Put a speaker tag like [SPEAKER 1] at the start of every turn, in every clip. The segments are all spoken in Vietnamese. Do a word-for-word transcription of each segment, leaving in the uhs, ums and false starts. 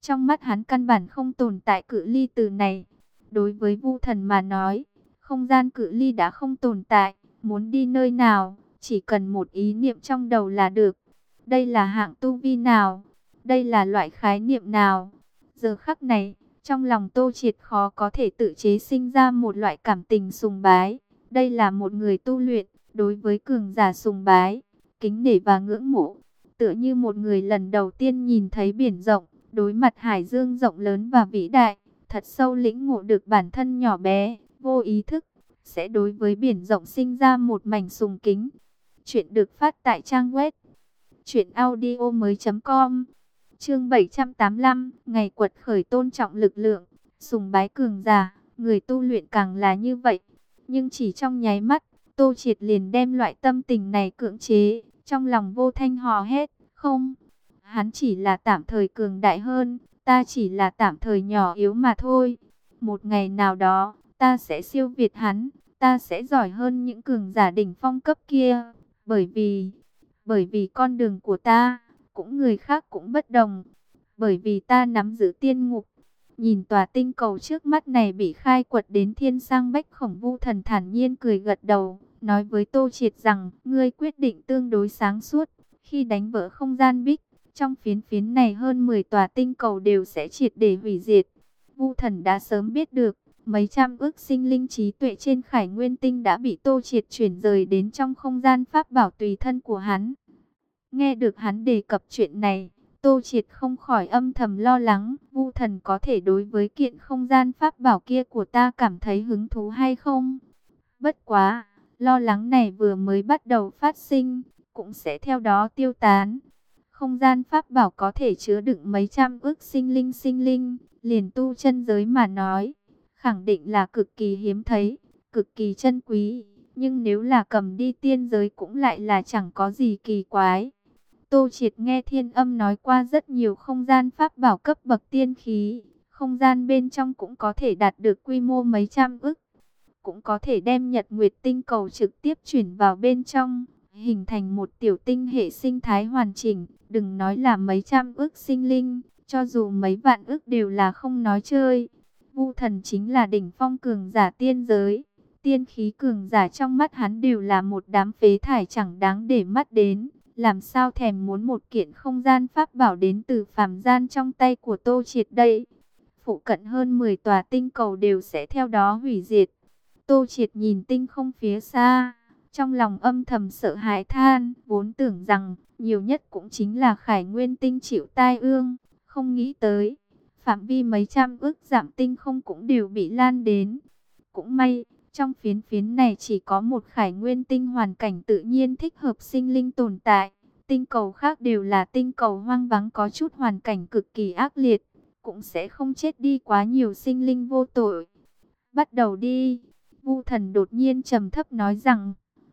[SPEAKER 1] Trong mắt hắn căn bản không tồn tại cự ly từ này. Đối với Vu Thần mà nói, không gian cự ly đã không tồn tại, muốn đi nơi nào, chỉ cần một ý niệm trong đầu là được. Đây là hạng tu vi nào? Đây là loại khái niệm nào? Giờ khắc này, trong lòng Tô Triệt khó có thể tự chế sinh ra một loại cảm tình sùng bái. Đây là một người tu luyện, đối với cường giả sùng bái, kính nể và ngưỡng mộ. Tựa như một người lần đầu tiên nhìn thấy biển rộng, đối mặt hải dương rộng lớn và vĩ đại, thật sâu lĩnh ngộ được bản thân nhỏ bé, vô ý thức, sẽ đối với biển rộng sinh ra một mảnh sùng kính. Chuyện được phát tại trang web truyện audio mới chấm com. Chương bảy trăm tám mươi lăm, ngày quật khởi tôn trọng lực lượng, sùng bái cường giả, người tu luyện càng là như vậy. Nhưng chỉ trong nháy mắt, Tô Triệt liền đem loại tâm tình này cưỡng chế, trong lòng vô thanh hò hét, không, hắn chỉ là tạm thời cường đại hơn, ta chỉ là tạm thời nhỏ yếu mà thôi. Một ngày nào đó, ta sẽ siêu việt hắn, ta sẽ giỏi hơn những cường giả đỉnh phong cấp kia, bởi vì, bởi vì con đường của ta, cũng người khác cũng bất đồng, bởi vì ta nắm giữ tiên ngục. Nhìn tòa tinh cầu trước mắt này bị khai quật đến thiên sang bách khổng, Vu Thần thản nhiên cười gật đầu, nói với Tô Triệt rằng, ngươi quyết định tương đối sáng suốt, khi đánh vỡ không gian bích, trong phiến phiến này hơn mười tòa tinh cầu đều sẽ triệt để hủy diệt. Vu Thần đã sớm biết được, mấy trăm ức sinh linh trí tuệ trên Khải Nguyên Tinh đã bị Tô Triệt chuyển rời đến trong không gian pháp bảo tùy thân của hắn. Nghe được hắn đề cập chuyện này, Tô Triệt không khỏi âm thầm lo lắng, Vu Thần có thể đối với kiện không gian pháp bảo kia của ta cảm thấy hứng thú hay không? Bất quá, lo lắng này vừa mới bắt đầu phát sinh, cũng sẽ theo đó tiêu tán. Không gian pháp bảo có thể chứa đựng mấy trăm ức sinh linh sinh linh, liền tu chân giới mà nói, khẳng định là cực kỳ hiếm thấy, cực kỳ chân quý. Nhưng nếu là cầm đi tiên giới cũng lại là chẳng có gì kỳ quái. Tô Triệt nghe Thiên Âm nói qua rất nhiều không gian pháp bảo cấp bậc tiên khí, không gian bên trong cũng có thể đạt được quy mô mấy trăm ức, cũng có thể đem Nhật Nguyệt tinh cầu trực tiếp chuyển vào bên trong, hình thành một tiểu tinh hệ sinh thái hoàn chỉnh. Đừng nói là mấy trăm ức sinh linh, cho dù mấy vạn ức đều là không nói chơi. Vu Thần chính là đỉnh phong cường giả tiên giới, tiên khí cường giả trong mắt hắn đều là một đám phế thải chẳng đáng để mắt đến. Làm sao thèm muốn một kiện không gian pháp bảo đến từ phàm gian trong tay của Tô Triệt đây? Phụ cận hơn mười tòa tinh cầu đều sẽ theo đó hủy diệt. Tô Triệt nhìn tinh không phía xa, trong lòng âm thầm sợ hãi than, vốn tưởng rằng nhiều nhất cũng chính là Khải Nguyên Tinh chịu tai ương, không nghĩ tới phạm vi mấy trăm ức dặm tinh không cũng đều bị lan đến. Cũng may, trong phiến phiến này chỉ có một Khải Nguyên Tinh hoàn cảnh tự nhiên thích hợp sinh linh tồn tại. Tinh cầu khác đều là tinh cầu hoang vắng có chút hoàn cảnh cực kỳ ác liệt, cũng sẽ không chết đi quá nhiều sinh linh vô tội. Bắt đầu đi, Vu Thần đột nhiên trầm thấp nói rằng.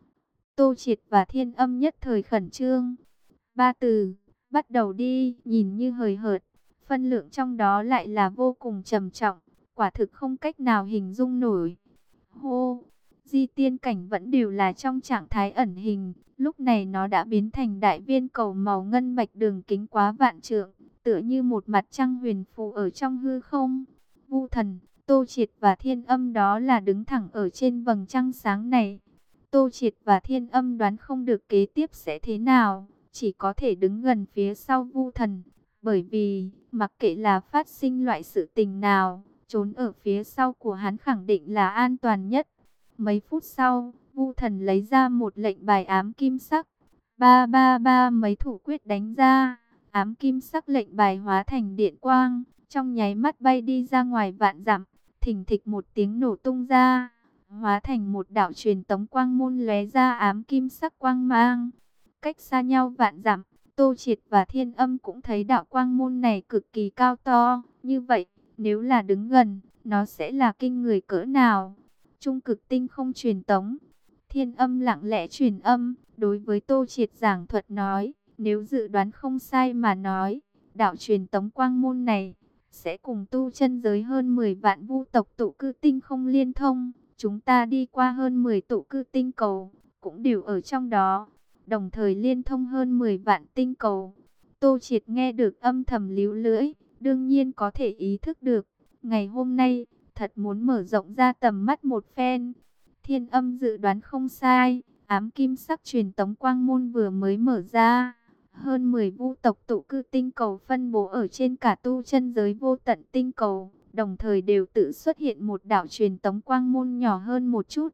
[SPEAKER 1] Tô Triệt và Thiên Âm nhất thời khẩn trương. Ba từ, bắt đầu đi, nhìn như hời hợt, phân lượng trong đó lại là vô cùng trầm trọng, quả thực không cách nào hình dung nổi. Hô, di tiên cảnh vẫn đều là trong trạng thái ẩn hình, lúc này nó đã biến thành đại viên cầu màu ngân bạch đường kính quá vạn trượng, tựa như một mặt trăng huyền phù ở trong hư không. Vu Thần, Tô Triệt và Thiên Âm đó là đứng thẳng ở trên vầng trăng sáng này. Tô Triệt và Thiên Âm đoán không được kế tiếp sẽ thế nào, chỉ có thể đứng gần phía sau Vu Thần, bởi vì mặc kệ là phát sinh loại sự tình nào, trốn ở phía sau của hắn khẳng định là an toàn nhất. Mấy phút sau, Vu Thần lấy ra một lệnh bài ám kim sắc. Ba ba ba mấy thủ quyết đánh ra, ám kim sắc lệnh bài hóa thành điện quang, trong nháy mắt bay đi ra ngoài vạn dặm, thình thịch một tiếng nổ tung ra, hóa thành một đạo truyền tống quang môn lóe ra ám kim sắc quang mang. Cách xa nhau vạn dặm, Tô Triệt và Thiên Âm cũng thấy đạo quang môn này cực kỳ cao to, như vậy, nếu là đứng gần, nó sẽ là kinh người cỡ nào? Trung cực tinh không truyền tống. Thiên Âm lặng lẽ truyền âm, đối với Tô Triệt giảng thuật nói, nếu dự đoán không sai mà nói, đạo truyền tống quang môn này sẽ cùng tu chân giới hơn mười vạn vu tộc tụ cư tinh không liên thông. Chúng ta đi qua hơn mười tụ cư tinh cầu, cũng đều ở trong đó, đồng thời liên thông hơn mười vạn tinh cầu. Tô Triệt nghe được âm thầm líu lưỡi, đương nhiên có thể ý thức được, ngày hôm nay, thật muốn mở rộng ra tầm mắt một phen. Thiên Âm dự đoán không sai, ám kim sắc truyền tống quang môn vừa mới mở ra. Hơn mười vu tộc tụ cư tinh cầu phân bố ở trên cả tu chân giới vô tận tinh cầu, đồng thời đều tự xuất hiện một đạo truyền tống quang môn nhỏ hơn một chút.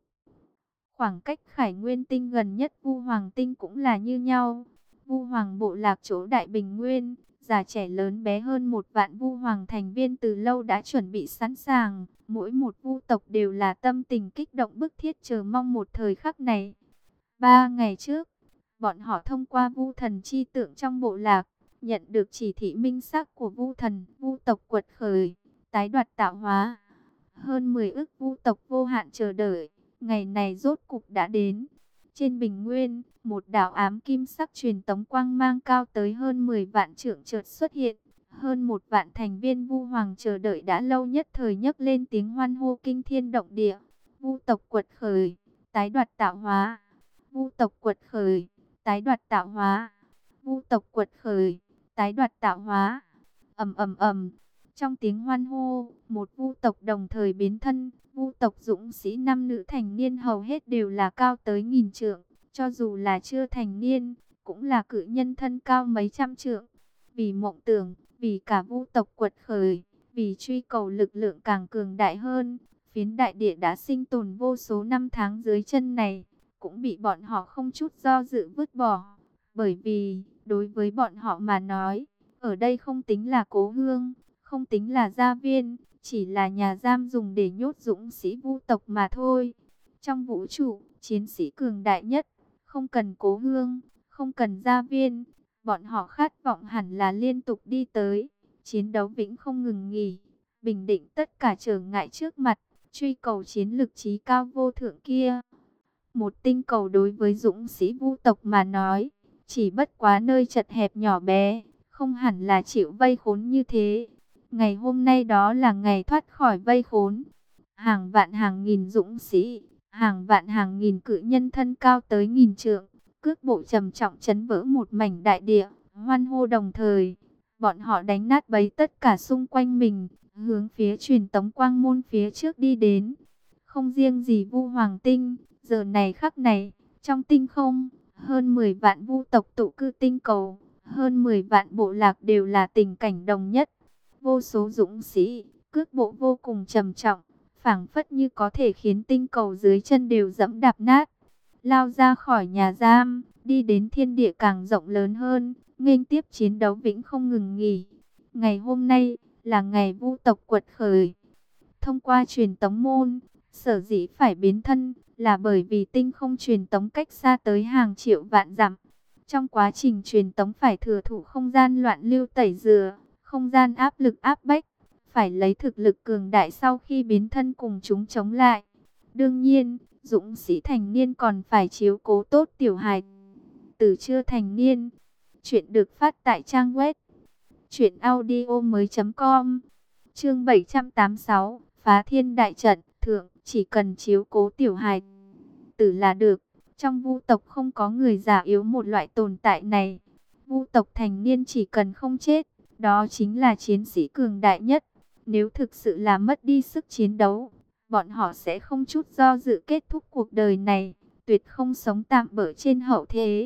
[SPEAKER 1] Khoảng cách Khải Nguyên tinh gần nhất Vu Hoàng tinh cũng là như nhau. Vu Hoàng bộ lạc chỗ Đại Bình Nguyên, già trẻ lớn bé hơn một vạn Vu Hoàng thành viên từ lâu đã chuẩn bị sẵn sàng. Mỗi một vu tộc đều là tâm tình kích động bức thiết chờ mong một thời khắc này. Ba ngày trước, bọn họ thông qua Vu thần chi tượng trong bộ lạc, nhận được chỉ thị minh xác của Vu thần, Vu tộc quật khởi, tái đoạt tạo hóa. Hơn mười ức vu tộc vô hạn chờ đợi, ngày này rốt cục đã đến. Trên bình nguyên, một đạo ám kim sắc truyền tống quang mang cao tới hơn mười vạn trượng chợt xuất hiện. Hơn một vạn thành viên Vu Hoàng chờ đợi đã lâu nhất thời nhấc lên tiếng hoan hô kinh thiên động địa. Vu tộc quật khởi, tái đoạt tạo hóa. Vu tộc quật khởi, tái đoạt tạo hóa. Vu tộc quật khởi, tái đoạt tạo hóa. Ầm ầm ầm. Trong tiếng hoan hô, một vu tộc đồng thời biến thân. Vu tộc dũng sĩ nam nữ thành niên hầu hết đều là cao tới nghìn trượng, cho dù là chưa thành niên, cũng là cự nhân thân cao mấy trăm trượng. Vì mộng tưởng, vì cả vu tộc quật khởi, vì truy cầu lực lượng càng cường đại hơn, phiến đại địa đã sinh tồn vô số năm tháng dưới chân này, cũng bị bọn họ không chút do dự vứt bỏ. Bởi vì, đối với bọn họ mà nói, ở đây không tính là cố hương, không tính là gia viên, chỉ là nhà giam dùng để nhốt dũng sĩ vu tộc mà thôi. Trong vũ trụ, chiến sĩ cường đại nhất, không cần cố hương, không cần gia viên, bọn họ khát vọng hẳn là liên tục đi tới, chiến đấu vĩnh không ngừng nghỉ, bình định tất cả trở ngại trước mặt, truy cầu chiến lực trí cao vô thượng kia. Một tinh cầu đối với dũng sĩ vu tộc mà nói, chỉ bất quá nơi chật hẹp nhỏ bé, không hẳn là chịu vây khốn như thế. Ngày hôm nay đó là ngày thoát khỏi vây khốn. Hàng vạn hàng nghìn dũng sĩ, hàng vạn hàng nghìn cự nhân thân cao tới nghìn trượng, cước bộ trầm trọng chấn vỡ một mảnh đại địa, hoan hô đồng thời. Bọn họ đánh nát bấy tất cả xung quanh mình, hướng phía truyền tống quang môn phía trước đi đến. Không riêng gì Vu Hoàng tinh, giờ này khắc này, trong tinh không, hơn mười vạn vu tộc tụ cư tinh cầu, hơn mười vạn bộ lạc đều là tình cảnh đồng nhất. Vô số dũng sĩ, cước bộ vô cùng trầm trọng, phảng phất như có thể khiến tinh cầu dưới chân đều dẫm đạp nát. Lao ra khỏi nhà giam, đi đến thiên địa càng rộng lớn hơn, nghênh tiếp chiến đấu vĩnh không ngừng nghỉ. Ngày hôm nay là ngày vu tộc quật khởi. Thông qua truyền tống môn, sở dĩ phải biến thân là bởi vì tinh không truyền tống cách xa tới hàng triệu vạn dặm. Trong quá trình truyền tống phải thừa thủ không gian loạn lưu tẩy rửa, không gian áp lực áp bách, phải lấy thực lực cường đại sau khi biến thân cùng chúng chống lại. Đương nhiên, dũng sĩ thành niên còn phải chiếu cố tốt tiểu hài tử chưa thành niên. Chuyện được phát tại trang web truyện audio mới chấm com. Chương bảy trăm tám mươi sáu, Phá Thiên Đại Trận. Thượng, chỉ cần chiếu cố tiểu hài tử là được. Trong vu tộc không có người già yếu một loại tồn tại này. Vu tộc thành niên chỉ cần không chết, đó chính là chiến sĩ cường đại nhất. Nếu thực sự là mất đi sức chiến đấu, bọn họ sẽ không chút do dự kết thúc cuộc đời này, tuyệt không sống tạm bỡ trên hậu thế.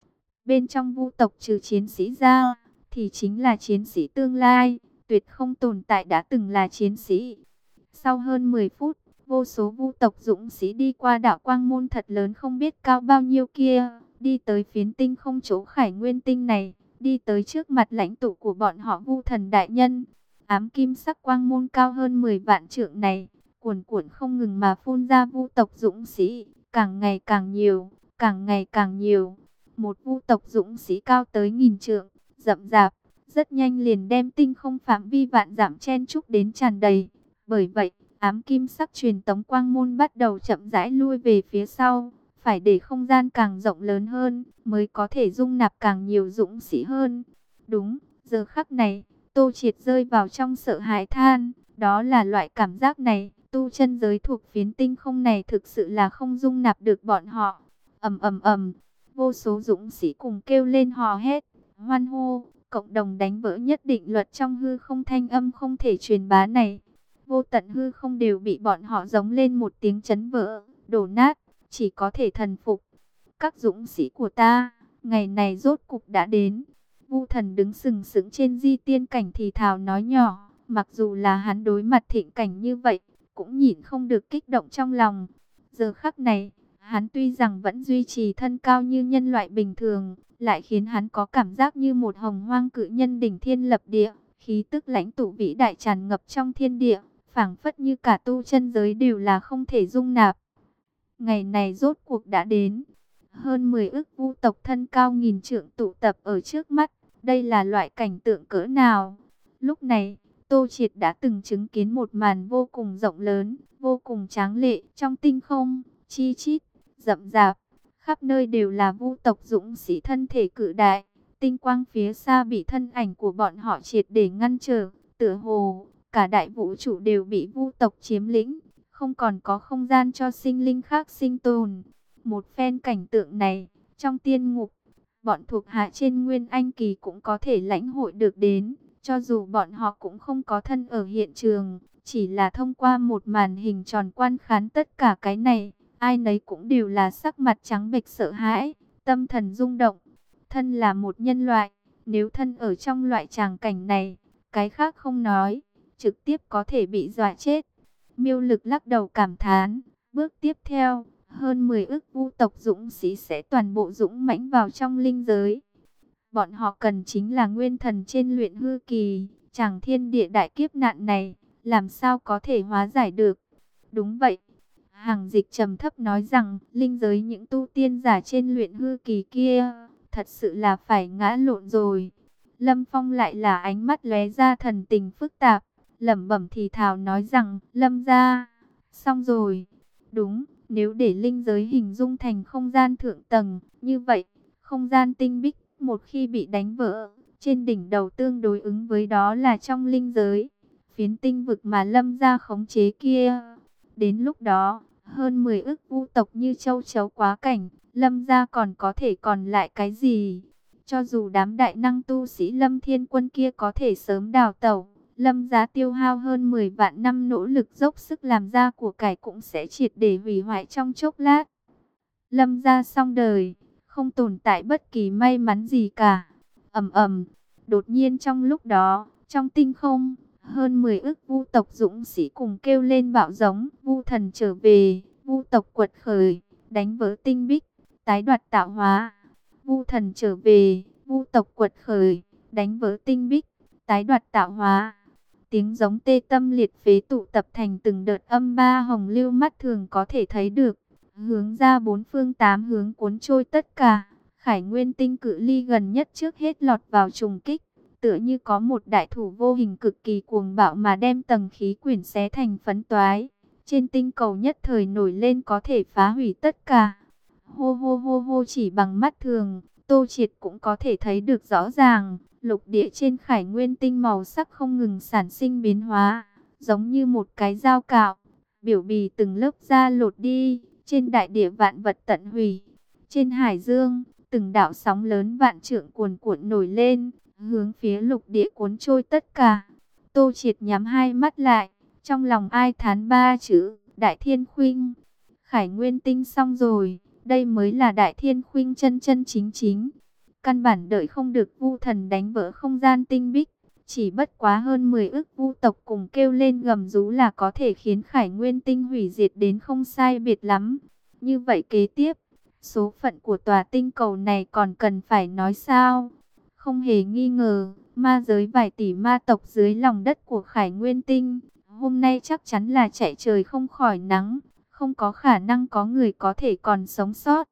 [SPEAKER 1] Bên trong vu tộc trừ chiến sĩ ra, thì chính là chiến sĩ tương lai, tuyệt không tồn tại đã từng là chiến sĩ. Sau hơn mười phút, vô số vu tộc dũng sĩ đi qua đảo quang môn thật lớn không biết cao bao nhiêu kia, đi tới phiến tinh không chỗ Khải Nguyên tinh này, đi tới trước mặt lãnh tụ của bọn họ Vu Thần đại nhân. Ám kim sắc quang môn cao hơn mười vạn trượng này, cuồn cuộn không ngừng mà phun ra vu tộc dũng sĩ, càng ngày càng nhiều, càng ngày càng nhiều. Một vu tộc dũng sĩ cao tới nghìn trượng, rậm rạp, rất nhanh liền đem tinh không phạm vi vạn dặm chen chúc đến tràn đầy. Bởi vậy, ám kim sắc truyền tống quang môn bắt đầu chậm rãi lui về phía sau, phải để không gian càng rộng lớn hơn, mới có thể dung nạp càng nhiều dũng sĩ hơn. Đúng, giờ khắc này, Tô Triệt rơi vào trong sợ hãi than, đó là loại cảm giác này, tu chân giới thuộc phiến tinh không này thực sự là không dung nạp được bọn họ. Ầm ầm ầm, vô số dũng sĩ cùng kêu lên hò hét, hoan hô, cộng đồng đánh vỡ nhất định luật trong hư không thanh âm không thể truyền bá này. Vô tận hư không đều bị bọn họ giống lên một tiếng chấn vỡ, đổ nát, chỉ có thể thần phục. Các dũng sĩ của ta, ngày này rốt cục đã đến. Vu Thần đứng sừng sững trên di tiên cảnh thì thào nói nhỏ, mặc dù là hắn đối mặt thịnh cảnh như vậy, cũng nhịn không được kích động trong lòng. Giờ khắc này, hắn tuy rằng vẫn duy trì thân cao như nhân loại bình thường, lại khiến hắn có cảm giác như một hồng hoang cự nhân đỉnh thiên lập địa, khí tức lãnh tụ vĩ đại tràn ngập trong thiên địa, phảng phất như cả tu chân giới đều là không thể dung nạp. Ngày này rốt cuộc đã đến. Hơn mười ức vu tộc thân cao nghìn trượng tụ tập ở trước mắt, đây là loại cảnh tượng cỡ nào? Lúc này, Tô Triệt đã từng chứng kiến một màn vô cùng rộng lớn, vô cùng tráng lệ trong tinh không, chi chít, rậm rạp, khắp nơi đều là vu tộc dũng sĩ thân thể cự đại, tinh quang phía xa bị thân ảnh của bọn họ triệt để ngăn trở, tựa hồ cả đại vũ trụ đều bị vu tộc chiếm lĩnh, không còn có không gian cho sinh linh khác sinh tồn. Một phen cảnh tượng này, trong tiên ngục, bọn thuộc hạ trên Nguyên Anh Kỳ cũng có thể lãnh hội được đến, cho dù bọn họ cũng không có thân ở hiện trường, chỉ là thông qua một màn hình tròn quan khán tất cả cái này, ai nấy cũng đều là sắc mặt trắng bệch sợ hãi, tâm thần rung động. Thân là một nhân loại, nếu thân ở trong loại tràng cảnh này, cái khác không nói, trực tiếp có thể bị dọa chết. Miêu Lực lắc đầu cảm thán, bước tiếp theo, hơn mười ức vu tộc dũng sĩ sẽ toàn bộ dũng mãnh vào trong linh giới. Bọn họ cần chính là nguyên thần trên luyện hư kỳ, chẳng thiên địa đại kiếp nạn này, làm sao có thể hóa giải được. Đúng vậy, Hàng Dịch trầm thấp nói rằng, linh giới những tu tiên giả trên luyện hư kỳ kia, thật sự là phải ngã lộn rồi. Lâm Phong lại là ánh mắt lóe ra thần tình phức tạp, lẩm bẩm thì thào nói rằng, Lâm gia, xong rồi. Đúng, nếu để linh giới hình dung thành không gian thượng tầng, như vậy, không gian tinh bích, một khi bị đánh vỡ, trên đỉnh đầu tương đối ứng với đó là trong linh giới, phiến tinh vực mà Lâm gia khống chế kia. Đến lúc đó, hơn mười ức vu tộc như châu chấu quá cảnh, Lâm gia còn có thể còn lại cái gì? Cho dù đám đại năng tu sĩ Lâm Thiên Quân kia có thể sớm đào tẩu, Lâm gia tiêu hao hơn mười vạn năm nỗ lực dốc sức làm ra của cải cũng sẽ triệt để hủy hoại trong chốc lát. Lâm gia xong đời, không tồn tại bất kỳ may mắn gì cả. Ầm ầm, đột nhiên trong lúc đó, trong tinh không, hơn mười ức vu tộc dũng sĩ cùng kêu lên bạo giống, vu thần trở về, vu tộc quật khởi, đánh vỡ tinh bích, tái đoạt tạo hóa. Vu thần trở về, vu tộc quật khởi, đánh vỡ tinh bích, tái đoạt tạo hóa. Tiếng giống tê tâm liệt phế tụ tập thành từng đợt âm ba hồng lưu mắt thường có thể thấy được, hướng ra bốn phương tám hướng cuốn trôi tất cả. Khải Nguyên tinh cự ly gần nhất trước hết lọt vào trùng kích, tựa như có một đại thủ vô hình cực kỳ cuồng bạo mà đem tầng khí quyển xé thành phấn toái. Trên tinh cầu nhất thời nổi lên có thể phá hủy tất cả. Hô hô hô hô, chỉ bằng mắt thường, Tô Triệt cũng có thể thấy được rõ ràng. Lục địa trên Khải Nguyên tinh màu sắc không ngừng sản sinh biến hóa, giống như một cái dao cạo, biểu bì từng lớp da lột đi, trên đại địa vạn vật tận hủy. Trên hải dương, từng đạo sóng lớn vạn trượng cuồn cuộn nổi lên, hướng phía lục địa cuốn trôi tất cả. Tô Triệt nhắm hai mắt lại, trong lòng ai thán ba chữ, Đại Thiên Khuynh. Khải Nguyên tinh xong rồi, đây mới là Đại Thiên Khuynh chân chân chính chính. Căn bản đợi không được vu thần đánh vỡ không gian tinh bích, chỉ bất quá hơn mười ức vu tộc cùng kêu lên gầm rú là có thể khiến Khải Nguyên tinh hủy diệt đến không sai biệt lắm. Như vậy kế tiếp, số phận của tòa tinh cầu này còn cần phải nói sao? Không hề nghi ngờ, ma giới vài tỷ ma tộc dưới lòng đất của Khải Nguyên tinh, hôm nay chắc chắn là chạy trời không khỏi nắng, không có khả năng có người có thể còn sống sót.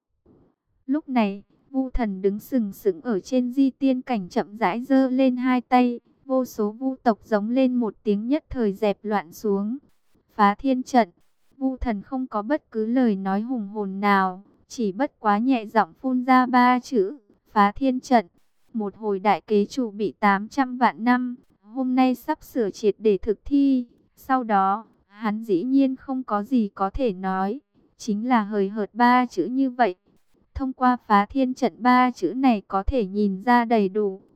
[SPEAKER 1] Lúc này, Vu thần đứng sừng sững ở trên di tiên cảnh chậm rãi giơ lên hai tay, vô số vu tộc giống lên một tiếng nhất thời dẹp loạn xuống. Phá thiên trận, Vu thần không có bất cứ lời nói hùng hồn nào, chỉ bất quá nhẹ giọng phun ra ba chữ, phá thiên trận. Một hồi đại kế chủ bị tám trăm vạn năm, hôm nay sắp sửa triệt để thực thi. Sau đó, hắn dĩ nhiên không có gì có thể nói, chính là hời hợt ba chữ như vậy. Thông qua phá thiên trận ba chữ này có thể nhìn ra đầy đủ,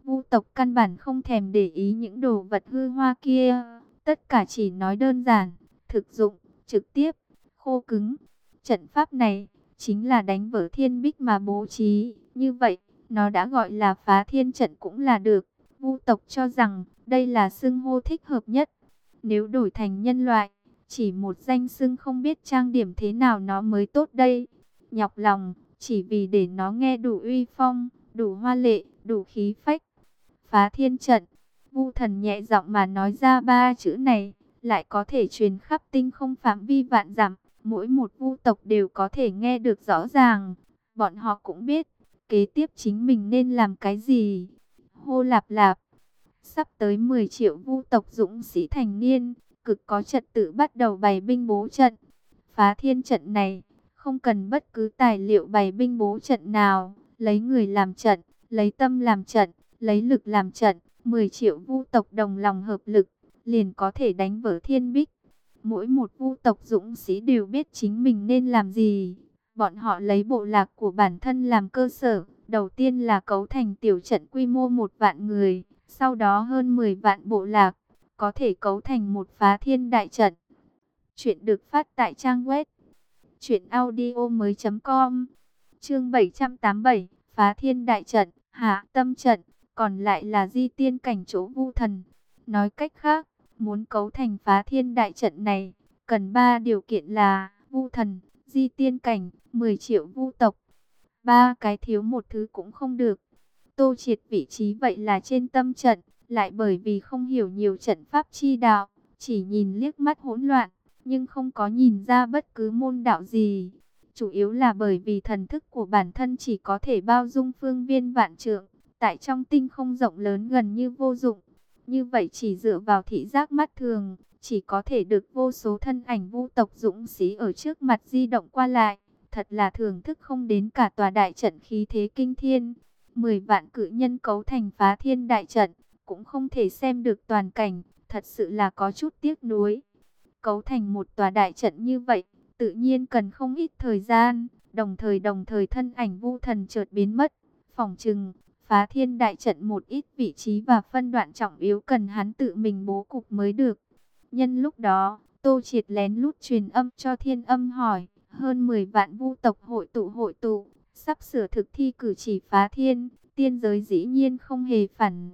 [SPEAKER 1] Vu tộc căn bản không thèm để ý những đồ vật hư hoa kia, tất cả chỉ nói đơn giản, thực dụng, trực tiếp, khô cứng. Trận pháp này chính là đánh vỡ thiên bích mà bố trí, như vậy, nó đã gọi là phá thiên trận cũng là được. Vu tộc cho rằng đây là xưng hô thích hợp nhất. Nếu đổi thành nhân loại, chỉ một danh xưng không biết trang điểm thế nào nó mới tốt đây. Nhọc lòng, chỉ vì để nó nghe đủ uy phong, đủ hoa lệ, đủ khí phách. Phá thiên trận, Vu Thần nhẹ giọng mà nói ra ba chữ này, lại có thể truyền khắp tinh không phạm vi vạn dặm. Mỗi một vu tộc đều có thể nghe được rõ ràng. Bọn họ cũng biết, kế tiếp chính mình nên làm cái gì. Hô lạp lạp, sắp tới mười triệu vu tộc dũng sĩ thành niên, cực có trật tự bắt đầu bày binh bố trận. Phá thiên trận này, không cần bất cứ tài liệu bày binh bố trận nào, lấy người làm trận, lấy tâm làm trận, lấy lực làm trận, mười triệu vu tộc đồng lòng hợp lực, liền có thể đánh vỡ thiên bích. Mỗi một vu tộc dũng sĩ đều biết chính mình nên làm gì. Bọn họ lấy bộ lạc của bản thân làm cơ sở, đầu tiên là cấu thành tiểu trận quy mô một vạn người, sau đó hơn mười vạn bộ lạc, có thể cấu thành một phá thiên đại trận. Chuyện được phát tại trang web truyện audio mới chấm com. Chương bảy trăm tám mươi bảy, phá thiên đại trận, hạ tâm trận, còn lại là di tiên cảnh chỗ Vu Thần. Nói cách khác, muốn cấu thành phá thiên đại trận này, cần ba điều kiện là Vu Thần, di tiên cảnh, mười triệu vu tộc. Ba cái thiếu một thứ cũng không được. Tô Triệt vị trí vậy là trên tâm trận, lại bởi vì không hiểu nhiều trận pháp chi đạo, chỉ nhìn liếc mắt hỗn loạn, nhưng không có nhìn ra bất cứ môn đạo gì. Chủ yếu là bởi vì thần thức của bản thân chỉ có thể bao dung phương viên vạn trượng, tại trong tinh không rộng lớn gần như vô dụng. Như vậy chỉ dựa vào thị giác mắt thường, chỉ có thể được vô số thân ảnh vu tộc dũng sĩ ở trước mặt di động qua lại. Thật là thưởng thức không đến cả tòa đại trận khí thế kinh thiên. Mười vạn cự nhân cấu thành phá thiên đại trận, cũng không thể xem được toàn cảnh, thật sự là có chút tiếc nuối. Cấu thành một tòa đại trận như vậy, tự nhiên cần không ít thời gian, đồng thời đồng thời thân ảnh Vu Thần chợt biến mất. Phỏng chừng, phá thiên đại trận một ít vị trí và phân đoạn trọng yếu cần hắn tự mình bố cục mới được. Nhân lúc đó, Tô Triệt lén lút truyền âm cho Thiên Âm hỏi, hơn mười vạn vu tộc hội tụ hội tụ, sắp sửa thực thi cử chỉ phá thiên, tiên giới dĩ nhiên không hề phản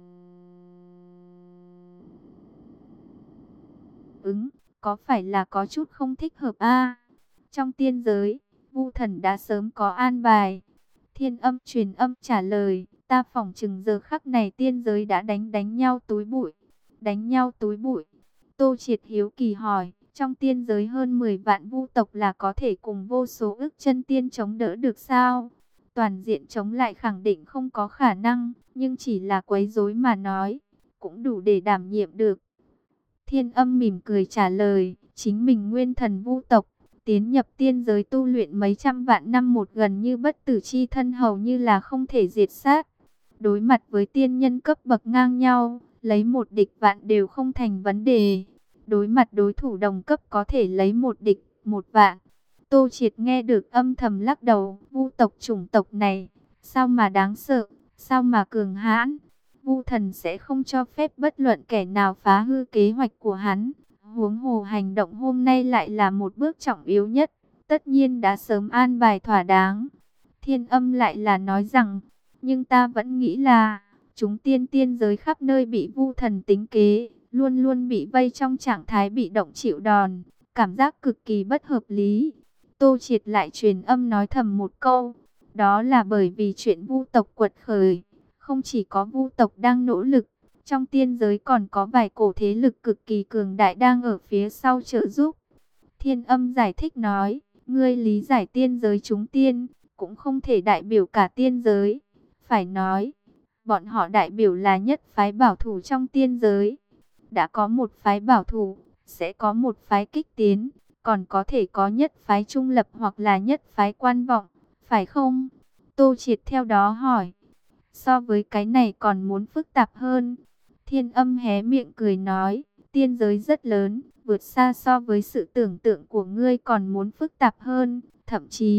[SPEAKER 1] ứng, có phải là có chút không thích hợp a? Trong tiên giới, Vu Thần đã sớm có an bài. Thiên Âm truyền âm trả lời, ta phỏng chừng giờ khắc này tiên giới đã đánh đánh nhau túi bụi. Đánh nhau túi bụi. Tô Triệt hiếu kỳ hỏi, trong tiên giới hơn mười vạn vu tộc là có thể cùng vô số ức chân tiên chống đỡ được sao? Toàn diện chống lại khẳng định không có khả năng, nhưng chỉ là quấy rối mà nói, cũng đủ để đảm nhiệm được. Thiên Âm mỉm cười trả lời, chính mình nguyên thần vu tộc, tiến nhập tiên giới tu luyện mấy trăm vạn năm một gần như bất tử chi thân hầu như là không thể diệt sát. Đối mặt với tiên nhân cấp bậc ngang nhau, lấy một địch vạn đều không thành vấn đề. Đối mặt đối thủ đồng cấp có thể lấy một địch, một vạn. Tô Triệt nghe được âm thầm lắc đầu, vu tộc chủng tộc này, sao mà đáng sợ, sao mà cường hãn. Vu Thần sẽ không cho phép bất luận kẻ nào phá hư kế hoạch của hắn. Huống hồ hành động hôm nay lại là một bước trọng yếu nhất, tất nhiên đã sớm an bài thỏa đáng. Thiên Âm lại là nói rằng, nhưng ta vẫn nghĩ là, chúng tiên tiên giới khắp nơi bị Vu Thần tính kế, luôn luôn bị vây trong trạng thái bị động chịu đòn, cảm giác cực kỳ bất hợp lý. Tô Triệt lại truyền âm nói thầm một câu, đó là bởi vì chuyện vu tộc quật khởi, không chỉ có vu tộc đang nỗ lực, trong tiên giới còn có vài cổ thế lực cực kỳ cường đại đang ở phía sau trợ giúp. Thiên Âm giải thích nói, ngươi lý giải tiên giới chúng tiên, cũng không thể đại biểu cả tiên giới. Phải nói, bọn họ đại biểu là nhất phái bảo thủ trong tiên giới. Đã có một phái bảo thủ, sẽ có một phái kích tiến, còn có thể có nhất phái trung lập hoặc là nhất phái quan vọng, phải không? Tô Triệt theo đó hỏi. So với cái này còn muốn phức tạp hơn. Thiên Âm hé miệng cười nói, tiên giới rất lớn, vượt xa so với sự tưởng tượng của ngươi còn muốn phức tạp hơn. Thậm chí,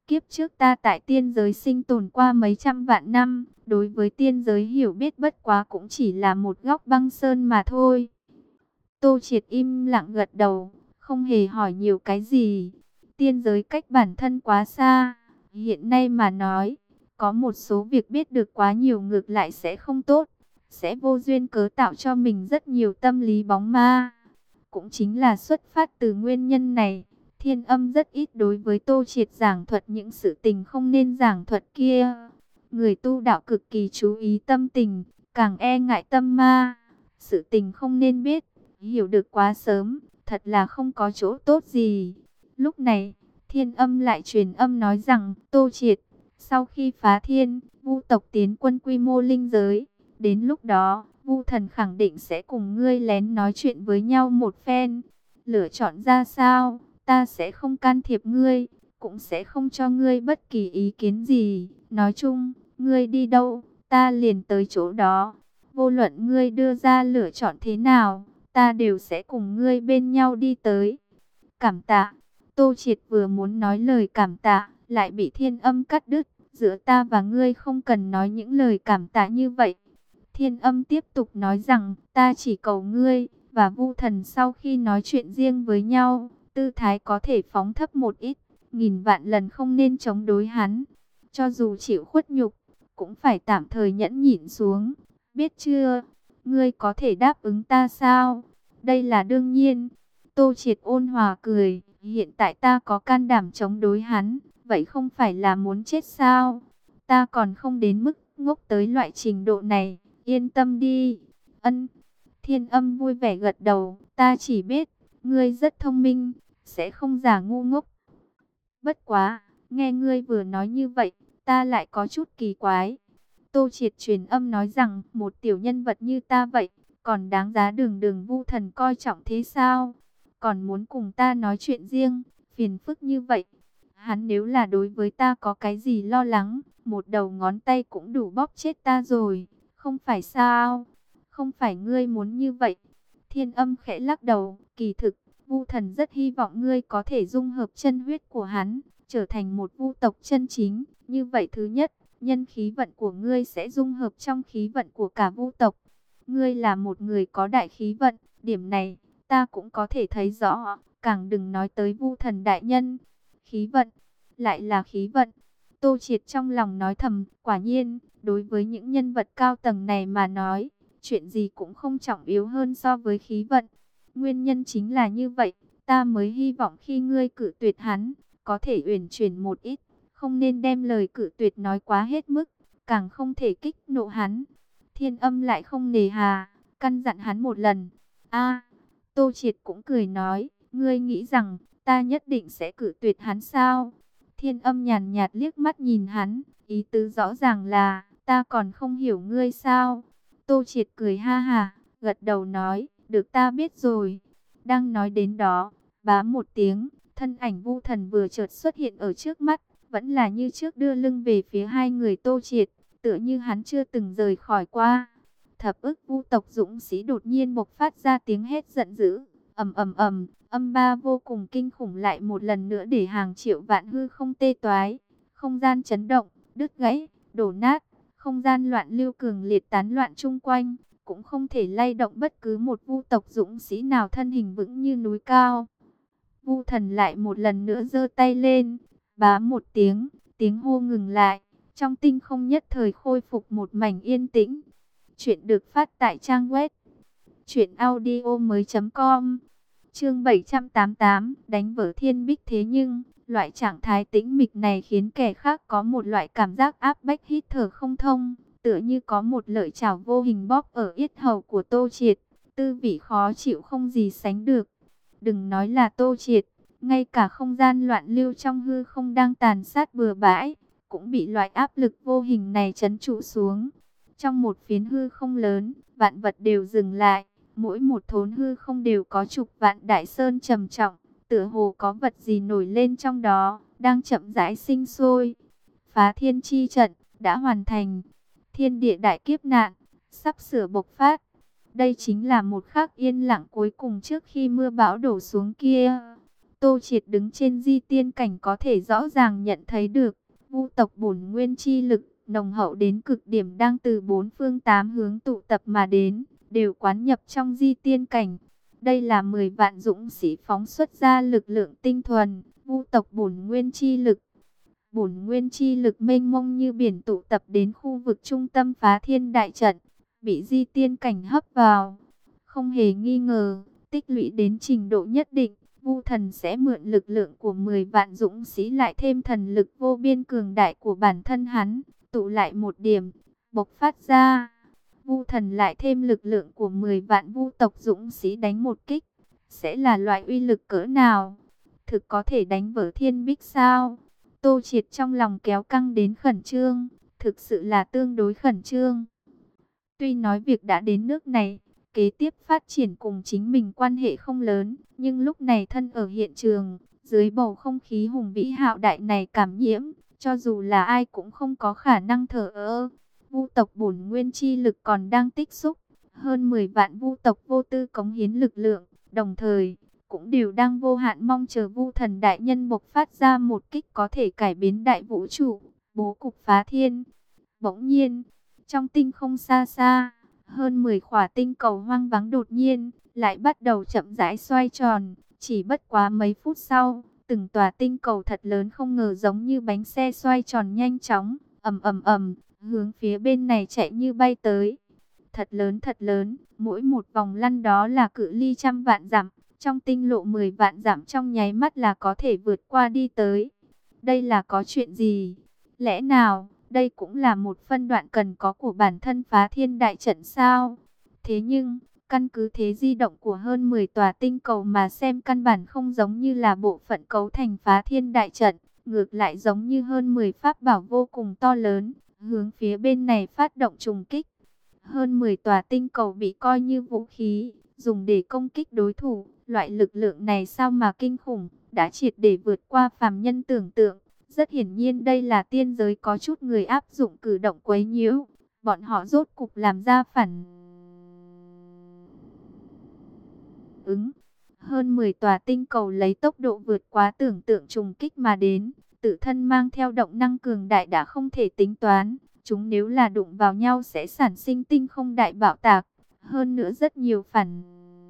[SPEAKER 1] Kiếp trước ta tại tiên giới sinh tồn qua mấy trăm vạn năm, đối với tiên giới hiểu biết bất quá cũng chỉ là một góc băng sơn mà thôi. Tô Triệt im lặng gật đầu, không hề hỏi nhiều cái gì. Tiên giới cách bản thân quá xa, hiện nay mà nói, có một số việc biết được quá nhiều ngược lại sẽ không tốt, sẽ vô duyên cớ tạo cho mình rất nhiều tâm lý bóng ma. Cũng chính là xuất phát từ nguyên nhân này, Thiên Âm rất ít đối với Tô Triệt giảng thuật những sự tình không nên giảng thuật kia. Người tu đạo cực kỳ chú ý tâm tình, càng e ngại tâm ma. Sự tình không nên biết, hiểu được quá sớm, thật là không có chỗ tốt gì. Lúc này, Thiên Âm lại truyền âm nói rằng, Tô Triệt, sau khi phá thiên, Vu tộc tiến quân quy mô linh giới, đến lúc đó, Vu thần khẳng định sẽ cùng ngươi lén nói chuyện với nhau một phen. Lựa chọn ra sao, ta sẽ không can thiệp ngươi, cũng sẽ không cho ngươi bất kỳ ý kiến gì. Nói chung, ngươi đi đâu, ta liền tới chỗ đó. Vô luận ngươi đưa ra lựa chọn thế nào, ta đều sẽ cùng ngươi bên nhau đi tới. Cảm tạ. Tô Triệt vừa muốn nói lời cảm tạ, lại bị Thiên Âm cắt đứt. Giữa ta và ngươi không cần nói những lời cảm tạ như vậy. Thiên Âm tiếp tục nói rằng, ta chỉ cầu ngươi và Vu thần sau khi nói chuyện riêng với nhau, tư thái có thể phóng thấp một ít, nghìn vạn lần không nên chống đối hắn. Cho dù chịu khuất nhục, cũng phải tạm thời nhẫn nhịn xuống, biết chưa? Ngươi có thể đáp ứng ta sao? Đây là đương nhiên. Tô Triệt ôn hòa cười, hiện tại ta có can đảm chống đối hắn, vậy không phải là muốn chết sao? Ta còn không đến mức ngốc tới loại trình độ này, yên tâm đi. Ân. Thiên Âm vui vẻ gật đầu, ta chỉ biết, ngươi rất thông minh, sẽ không giả ngu ngốc. Bất quá, nghe ngươi vừa nói như vậy, ta lại có chút kỳ quái. Tô Triệt truyền âm nói rằng, một tiểu nhân vật như ta vậy, còn đáng giá đường đường Vu thần coi trọng thế sao? Còn muốn cùng ta nói chuyện riêng, phiền phức như vậy. Hắn nếu là đối với ta có cái gì lo lắng, một đầu ngón tay cũng đủ bóp chết ta rồi, không phải sao? Không phải ngươi muốn như vậy. Thiên Âm khẽ lắc đầu, kỳ thực, Vu thần rất hy vọng ngươi có thể dung hợp chân huyết của hắn, trở thành một Vu tộc chân chính. Như vậy thứ nhất, nhân khí vận của ngươi sẽ dung hợp trong khí vận của cả Vu tộc. Ngươi là một người có đại khí vận, điểm này ta cũng có thể thấy rõ, càng đừng nói tới Vu thần đại nhân. Khí vận, lại là khí vận. Tô Triệt trong lòng nói thầm, quả nhiên, đối với những nhân vật cao tầng này mà nói, chuyện gì cũng không trọng yếu hơn so với khí vận. Nguyên nhân chính là như vậy, ta mới hy vọng khi ngươi cự tuyệt hắn, có thể uyển chuyển một ít, không nên đem lời cự tuyệt nói quá hết mức, càng không thể kích nộ hắn. Thiên Âm lại không nề hà, căn dặn hắn một lần. A, Tô Triệt cũng cười nói, ngươi nghĩ rằng ta nhất định sẽ cự tuyệt hắn sao? Thiên Âm nhàn nhạt liếc mắt nhìn hắn, ý tứ rõ ràng là, ta còn không hiểu ngươi sao? Tô Triệt cười ha hà, gật đầu nói, được ta biết rồi. Đang nói đến đó, bá một tiếng, thân ảnh Vu thần vừa chợt xuất hiện ở trước mắt, vẫn là như trước đưa lưng về phía hai người Tô Triệt, tựa như hắn chưa từng rời khỏi qua. Thập ức Vu tộc dũng sĩ đột nhiên bộc phát ra tiếng hét giận dữ, ầm ầm ầm, âm ba vô cùng kinh khủng lại một lần nữa để hàng triệu vạn hư không tê toái, không gian chấn động, đứt gãy, đổ nát, không gian loạn lưu cường liệt tán loạn chung quanh, cũng không thể lay động bất cứ một Vu tộc dũng sĩ nào thân hình vững như núi cao. Vu thần lại một lần nữa giơ tay lên, bá một tiếng, tiếng hô ngừng lại, trong tinh không nhất thời khôi phục một mảnh yên tĩnh. Chuyện được phát tại trang web truyện audio mới chấm com. Chương bảy trăm tám mươi tám, đánh vỡ thiên bích. Thế nhưng, loại trạng thái tĩnh mịch này khiến kẻ khác có một loại cảm giác áp bách hít thở không thông, tựa như có một lợi chảo vô hình bóp ở yết hầu của Tô Triệt, tư vị khó chịu không gì sánh được. Đừng nói là Tô Triệt, ngay cả không gian loạn lưu trong hư không đang tàn sát bừa bãi, cũng bị loại áp lực vô hình này trấn trụ xuống. Trong một phiến hư không lớn, vạn vật đều dừng lại, mỗi một thốn hư không đều có chục vạn đại sơn trầm trọng, tựa hồ có vật gì nổi lên trong đó, đang chậm rãi sinh sôi. Phá thiên chi trận đã hoàn thành, thiên địa đại kiếp nạn sắp sửa bộc phát. Đây chính là một khắc yên lặng cuối cùng trước khi mưa bão đổ xuống kia. Tô Triệt đứng trên di tiên cảnh có thể rõ ràng nhận thấy được, vu tộc bổn nguyên chi lực nồng hậu đến cực điểm đang từ bốn phương tám hướng tụ tập mà đến, đều quán nhập trong di tiên cảnh. Đây là mười vạn dũng sĩ phóng xuất ra lực lượng tinh thuần, vu tộc bổn nguyên chi lực. Bổn nguyên chi lực mênh mông như biển tụ tập đến khu vực trung tâm phá thiên đại trận, bị di tiên cảnh hấp vào. Không hề nghi ngờ, tích lũy đến trình độ nhất định, Vu Thần sẽ mượn lực lượng của mười vạn dũng sĩ lại thêm thần lực vô biên cường đại của bản thân hắn, tụ lại một điểm, bộc phát ra. Vu Thần lại thêm lực lượng của mười vạn vu tộc dũng sĩ đánh một kích, sẽ là loại uy lực cỡ nào? Thực có thể đánh vỡ thiên bích sao? Tô Triệt trong lòng kéo căng đến khẩn trương, thực sự là tương đối khẩn trương. Tuy nói việc đã đến nước này, kế tiếp phát triển cùng chính mình quan hệ không lớn, nhưng lúc này thân ở hiện trường, dưới bầu không khí hùng vĩ hạo đại này cảm nhiễm, cho dù là ai cũng không có khả năng thờ ơ. Vu tộc bổn nguyên chi lực còn đang tích xúc, hơn mười vạn vu tộc vô tư cống hiến lực lượng, đồng thời cũng đều đang vô hạn mong chờ Vu Thần đại nhân bộc phát ra một kích có thể cải biến đại vũ trụ, bố cục phá thiên. Bỗng nhiên, trong tinh không xa xa, hơn mười khỏa tinh cầu hoang vắng đột nhiên lại bắt đầu chậm rãi xoay tròn, chỉ bất quá mấy phút sau, từng tòa tinh cầu thật lớn không ngờ giống như bánh xe xoay tròn nhanh chóng, ầm ầm ầm, hướng phía bên này chạy như bay tới. Thật lớn thật lớn, mỗi một vòng lăn đó là cự ly trăm vạn dặm, trong tinh lộ mười vạn dặm trong nháy mắt là có thể vượt qua đi tới. Đây là có chuyện gì? Lẽ nào đây cũng là một phân đoạn cần có của bản thân phá thiên đại trận sao? Thế nhưng, căn cứ thế di động của hơn mười tòa tinh cầu mà xem căn bản không giống như là bộ phận cấu thành phá thiên đại trận, ngược lại giống như hơn mười pháp bảo vô cùng to lớn, hướng phía bên này phát động trùng kích. Hơn mười tòa tinh cầu bị coi như vũ khí, dùng để công kích đối thủ, loại lực lượng này sao mà kinh khủng, đã triệt để vượt qua phàm nhân tưởng tượng. Rất hiển nhiên đây là tiên giới có chút người áp dụng cử động quấy nhiễu, bọn họ rốt cục làm ra phản ứng. Hơn mười tòa tinh cầu lấy tốc độ vượt quá tưởng tượng trùng kích mà đến, tự thân mang theo động năng cường đại đã không thể tính toán, chúng nếu là đụng vào nhau sẽ sản sinh tinh không đại bạo tạc, hơn nữa rất nhiều phản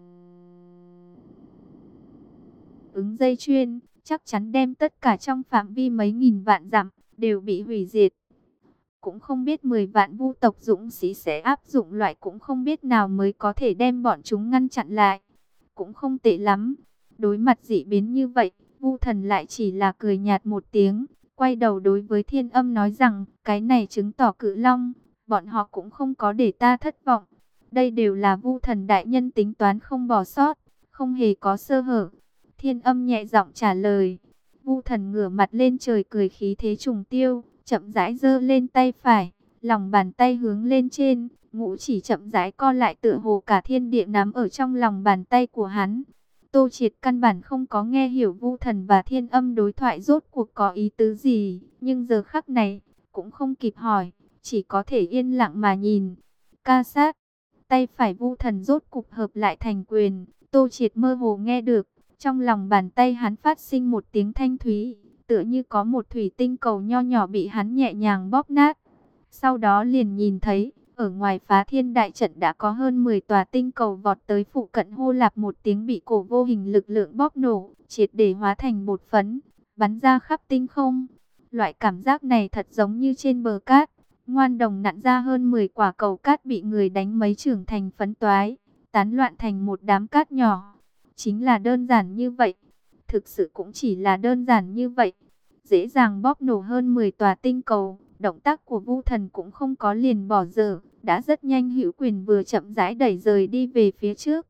[SPEAKER 1] ứng dây chuyền, chắc chắn đem tất cả trong phạm vi mấy nghìn vạn dặm đều bị hủy diệt. Cũng không biết mười vạn vu tộc dũng sĩ sẽ áp dụng loại cũng không biết nào mới có thể đem bọn chúng ngăn chặn lại. Cũng không tệ lắm. Đối mặt dị biến như vậy, Vu Thần lại chỉ là cười nhạt một tiếng, quay đầu đối với Thiên Âm nói rằng, cái này chứng tỏ Cự Long, bọn họ cũng không có để ta thất vọng. Đây đều là Vu Thần đại nhân tính toán không bỏ sót, không hề có sơ hở. Thiên Âm nhẹ giọng trả lời. Vu Thần ngửa mặt lên trời cười khí thế trùng tiêu, chậm rãi giơ lên tay phải, lòng bàn tay hướng lên trên, ngũ chỉ chậm rãi co lại tựa hồ cả thiên địa nắm ở trong lòng bàn tay của hắn. Tô Triệt căn bản không có nghe hiểu Vu Thần và Thiên Âm đối thoại rốt cuộc có ý tứ gì, nhưng giờ khắc này cũng không kịp hỏi, chỉ có thể yên lặng mà nhìn. Ca sát, tay phải Vu Thần rốt cục hợp lại thành quyền, Tô Triệt mơ hồ nghe được, trong lòng bàn tay hắn phát sinh một tiếng thanh thúy, tựa như có một thủy tinh cầu nho nhỏ bị hắn nhẹ nhàng bóp nát. Sau đó liền nhìn thấy, ở ngoài phá thiên đại trận đã có hơn mười tòa tinh cầu vọt tới phụ cận, hô lạp một tiếng bị cổ vô hình lực lượng bóp nổ, triệt để hóa thành bột phấn, bắn ra khắp tinh không. Loại cảm giác này thật giống như trên bờ cát, ngoan đồng nặn ra hơn mười quả cầu cát bị người đánh mấy trưởng thành phấn toái, tán loạn thành một đám cát nhỏ. Chính là đơn giản như vậy, thực sự cũng chỉ là đơn giản như vậy. Dễ dàng bóp nổ hơn mười tòa tinh cầu, động tác của Vu Thần cũng không có liền bỏ dở, đã rất nhanh hữu quyền vừa chậm rãi đẩy rời đi về phía trước.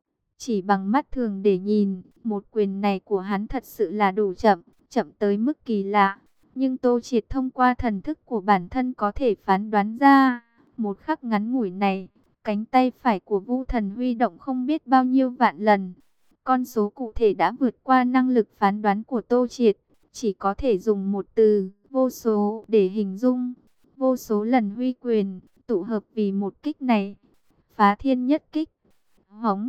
[SPEAKER 1] Chỉ bằng mắt thường để nhìn, một quyền này của hắn thật sự là đủ chậm, chậm tới mức kỳ lạ. Nhưng Tô Triệt thông qua thần thức của bản thân có thể phán đoán ra, một khắc ngắn ngủi này, cánh tay phải của Vu Thần huy động không biết bao nhiêu vạn lần. Con số cụ thể đã vượt qua năng lực phán đoán của Tô Triệt, chỉ có thể dùng một từ, vô số, để hình dung. Vô số lần huy quyền, tụ hợp vì một kích này. Phá thiên nhất kích. Hống.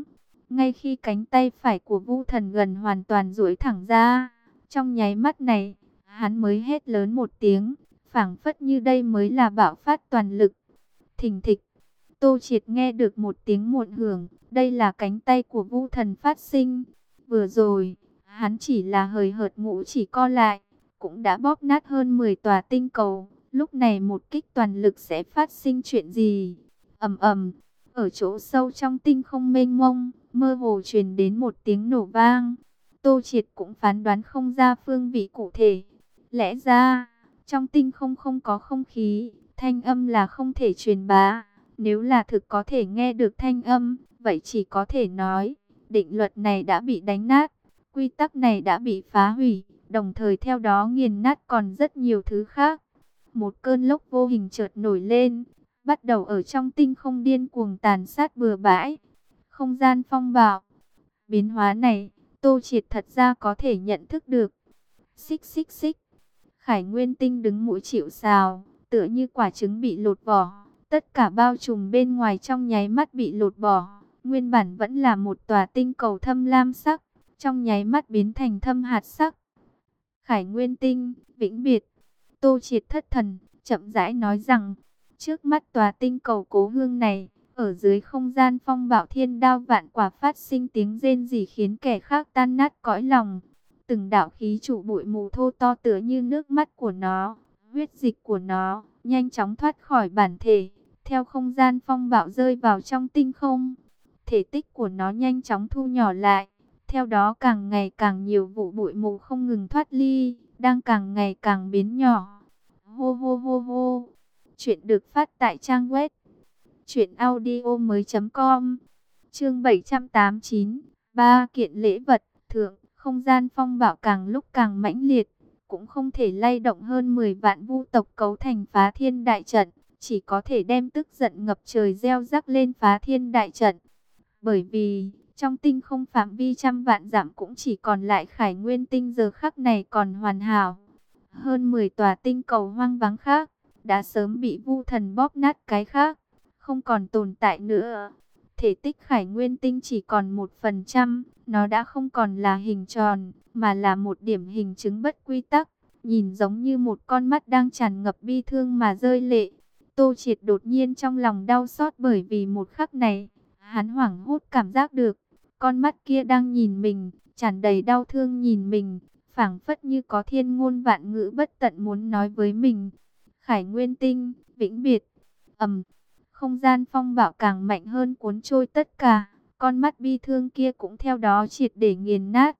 [SPEAKER 1] Ngay khi cánh tay phải của Vu Thần gần hoàn toàn duỗi thẳng ra, trong nháy mắt này, hắn mới hét lớn một tiếng, phảng phất như đây mới là bạo phát toàn lực. Thình thịch, Tô Triệt nghe được một tiếng muộn hưởng, đây là cánh tay của Vu Thần phát sinh. Vừa rồi, hắn chỉ là hời hợt ngũ chỉ co lại, cũng đã bóp nát hơn mười tòa tinh cầu. Lúc này một kích toàn lực sẽ phát sinh chuyện gì? Ầm ầm, ở chỗ sâu trong tinh không mênh mông, mơ hồ truyền đến một tiếng nổ vang. Tô Triệt cũng phán đoán không ra phương vị cụ thể. Lẽ ra, trong tinh không không có không khí, thanh âm là không thể truyền bá. Nếu là thực có thể nghe được thanh âm, vậy chỉ có thể nói, định luật này đã bị đánh nát, quy tắc này đã bị phá hủy, đồng thời theo đó nghiền nát còn rất nhiều thứ khác. Một cơn lốc vô hình chợt nổi lên, bắt đầu ở trong tinh không điên cuồng tàn sát bừa bãi. Không gian phong bạo. Biến hóa này, Tô Triệt thật ra có thể nhận thức được. Xích xích xích. Khải Nguyên Tinh đứng mũi chịu sào, tựa như quả trứng bị lột vỏ. Tất cả bao trùm bên ngoài trong nháy mắt bị lột bỏ. Nguyên bản vẫn là một tòa tinh cầu thâm lam sắc, trong nháy mắt biến thành thâm hạt sắc. Khải Nguyên Tinh, vĩnh biệt. Tô Triệt thất thần, chậm rãi nói rằng, trước mắt tòa tinh cầu cố hương này, ở dưới không gian phong bạo thiên đao vạn quả phát sinh tiếng rên rỉ khiến kẻ khác tan nát cõi lòng. Từng đạo khí trụ bụi mù thô to tựa như nước mắt của nó, huyết dịch của nó, nhanh chóng thoát khỏi bản thể, theo không gian phong bạo rơi vào trong tinh không. Thể tích của nó nhanh chóng thu nhỏ lại, theo đó càng ngày càng nhiều vụ bụi mù không ngừng thoát ly, đang càng ngày càng biến nhỏ. Hô hô hô hô. Chuyện được phát tại trang web truyện audio mới chấm com. Chương bảy trăm tám mươi chín. Ba kiện lễ vật thượng. Không gian phong bạo càng lúc càng mãnh liệt, cũng không thể lay động hơn mười vạn vu tộc cấu thành phá thiên đại trận, chỉ có thể đem tức giận ngập trời gieo rắc lên phá thiên đại trận. Bởi vì trong tinh không phạm vi trăm vạn dặm cũng chỉ còn lại Khải Nguyên Tinh giờ khắc này còn hoàn hảo. Hơn mười tòa tinh cầu hoang vắng khác đã sớm bị Vu Thần bóp nát cái khác, không còn tồn tại nữa. Thể tích Khải Nguyên Tinh chỉ còn một phần trăm, nó đã không còn là hình tròn, mà là một điểm hình chứng bất quy tắc, nhìn giống như một con mắt đang tràn ngập bi thương mà rơi lệ. Tô Triệt đột nhiên trong lòng đau xót bởi vì một khắc này, hắn hoảng hốt cảm giác được, con mắt kia đang nhìn mình, tràn đầy đau thương nhìn mình, phảng phất như có thiên ngôn vạn ngữ bất tận muốn nói với mình. Khải Nguyên Tinh, vĩnh biệt. Ầm. Không gian phong bạo càng mạnh hơn cuốn trôi tất cả, con mắt bi thương kia cũng theo đó triệt để nghiền nát.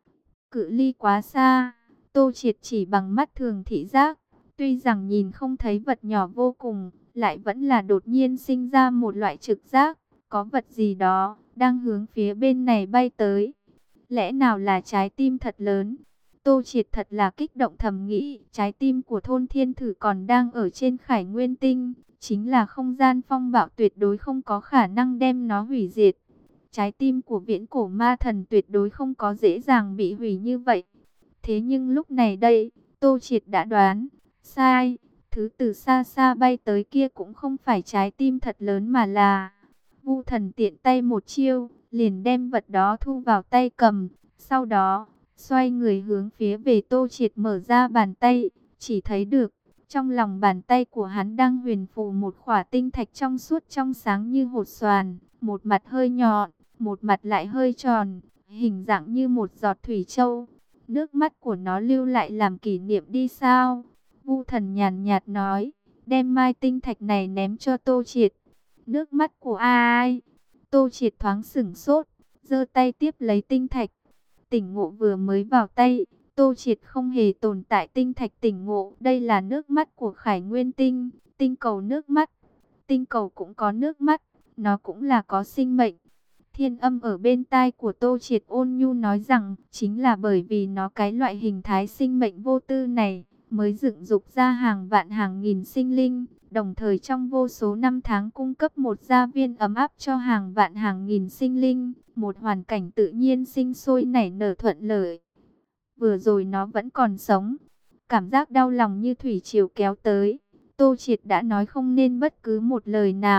[SPEAKER 1] Cự ly quá xa, Tô Triệt chỉ bằng mắt thường thị giác, tuy rằng nhìn không thấy vật nhỏ vô cùng, lại vẫn là đột nhiên sinh ra một loại trực giác, có vật gì đó đang hướng phía bên này bay tới. Lẽ nào là trái tim thật lớn? Tô Triệt thật là kích động thầm nghĩ, trái tim của thôn thiên thử còn đang ở trên Khải Nguyên Tinh, chính là không gian phong bạo tuyệt đối không có khả năng đem nó hủy diệt. Trái tim của viễn cổ ma thần tuyệt đối không có dễ dàng bị hủy như vậy. Thế nhưng lúc này đây, Tô Triệt đã đoán, sai, thứ từ xa xa bay tới kia cũng không phải trái tim thật lớn mà là... Vu Thần tiện tay một chiêu, liền đem vật đó thu vào tay cầm, sau đó xoay người hướng phía về Tô Triệt mở ra bàn tay, chỉ thấy được, trong lòng bàn tay của hắn đang huyền phù một khỏa tinh thạch trong suốt trong sáng như hột xoàn, một mặt hơi nhọn, một mặt lại hơi tròn, hình dạng như một giọt thủy châu. Nước mắt của nó lưu lại làm kỷ niệm đi sao? Vu Thần nhàn nhạt nói, đem mai tinh thạch này ném cho Tô Triệt. Nước mắt của ai? Tô Triệt thoáng sửng sốt, giơ tay tiếp lấy tinh thạch. Tỉnh ngộ vừa mới vào tay, Tô Triệt không hề tồn tại tinh thạch tỉnh ngộ. Đây là nước mắt của Khải Nguyên Tinh, tinh cầu nước mắt. Tinh cầu cũng có nước mắt, nó cũng là có sinh mệnh. Thiên âm ở bên tai của Tô Triệt ôn nhu nói rằng, chính là bởi vì nó cái loại hình thái sinh mệnh vô tư này, mới dựng dục ra hàng vạn hàng nghìn sinh linh, đồng thời trong vô số năm tháng cung cấp một gia viên ấm áp cho hàng vạn hàng nghìn sinh linh, một hoàn cảnh tự nhiên sinh sôi nảy nở thuận lợi. Vừa rồi nó vẫn còn sống, cảm giác đau lòng như thủy triều kéo tới, Tô Triệt đã nói không nên bất cứ một lời nào,